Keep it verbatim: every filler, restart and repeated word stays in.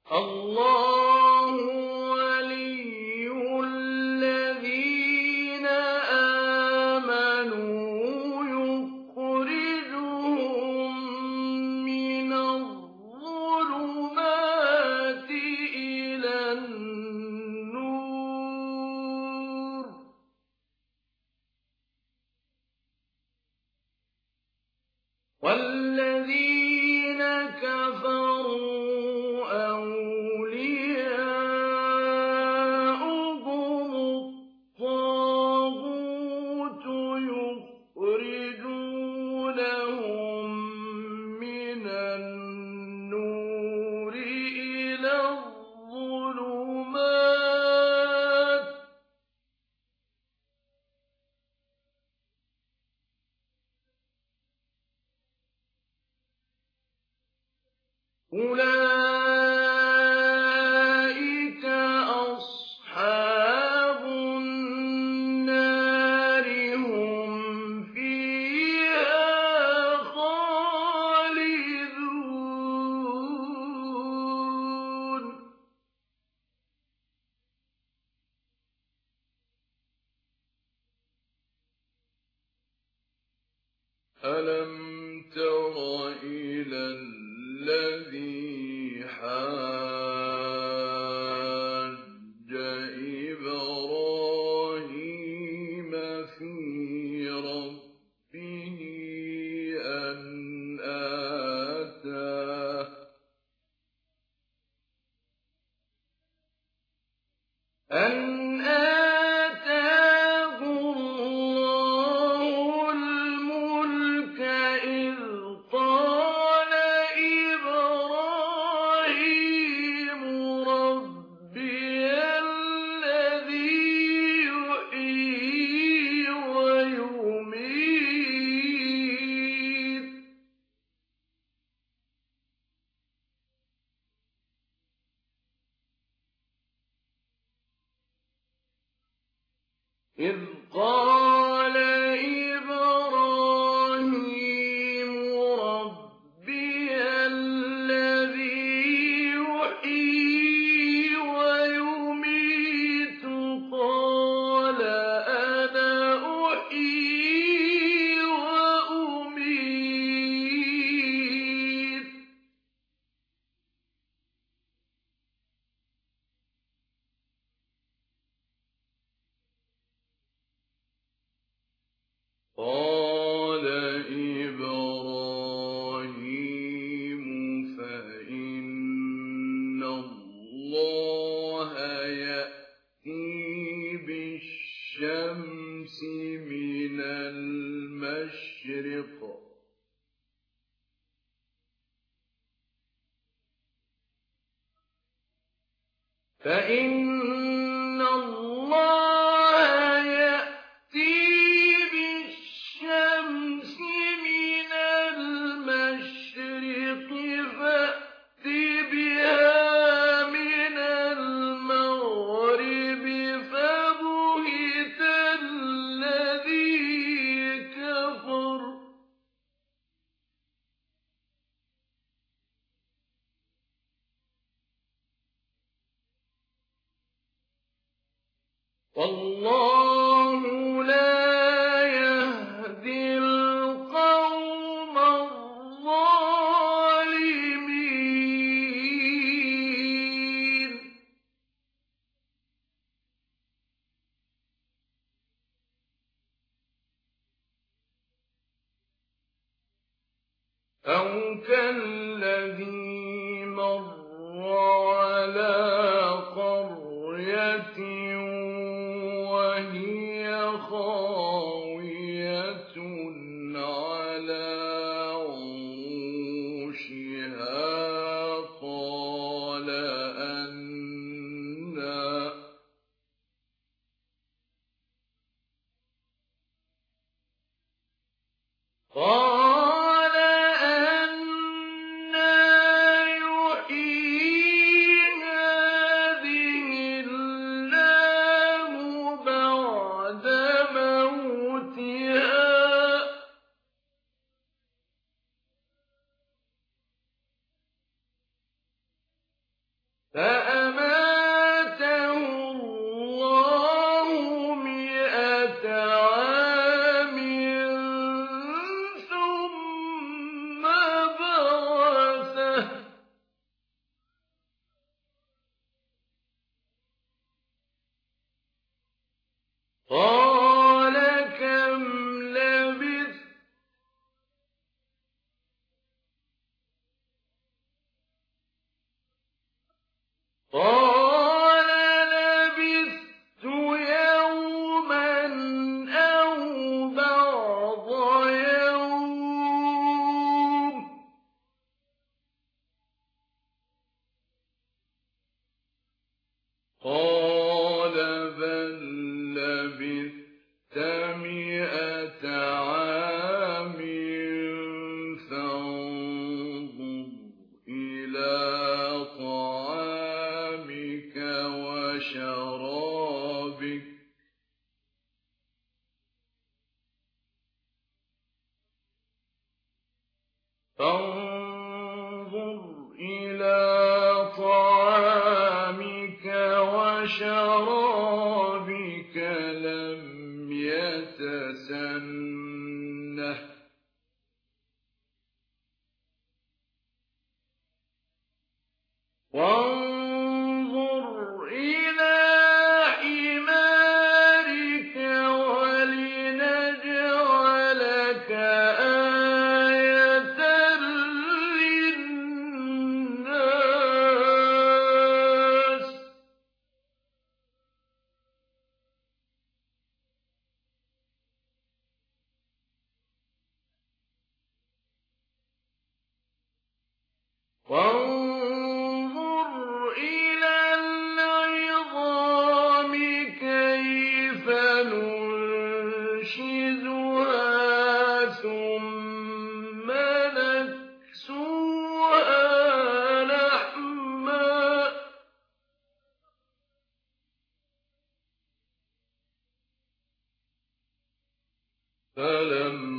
الله ولي الذين آمنوا يخرجهم من الظلمات إلى النور والذين كفروا أولياؤهم الطاغوت يخرجونهم من النور إلى الظلمات أولئك أصحاب النار هم فيها خالدون ألم تر إلى الذي حاج إبراهيم في ربه أن آتاه أن آتاه الله الملك إذ قال إبراهيم ربي الذي يحيي ويميت إذ قال إبراهيم ربي الذي يحيي ويميت قال أنا أحيي وأميت قال إبراهيم فإن الله يأتي بالشمس من المشرق فإن الله يأتي بالشمس من المشرق فأت بها من المغرب فبهت الذي كفر والله لا يهدي القوم الظالمين أو كالذي مر على قرية وهي خاوية على عروشها قال أنى قال أنى فأماته الله مئة عام ثم بعثه قال كم لبثت قال لبثت يوما أو بعض يوم قال بل لبثت مئة عام فانظر إلى طعامك وشرابك فانظر إلى طعامك وشرابك لم يتسنه وانظر إلى حمارك ولنجعلك آية للناس وانظر إلى العظام كيف ننشزها ثم نكسوها لحما فلما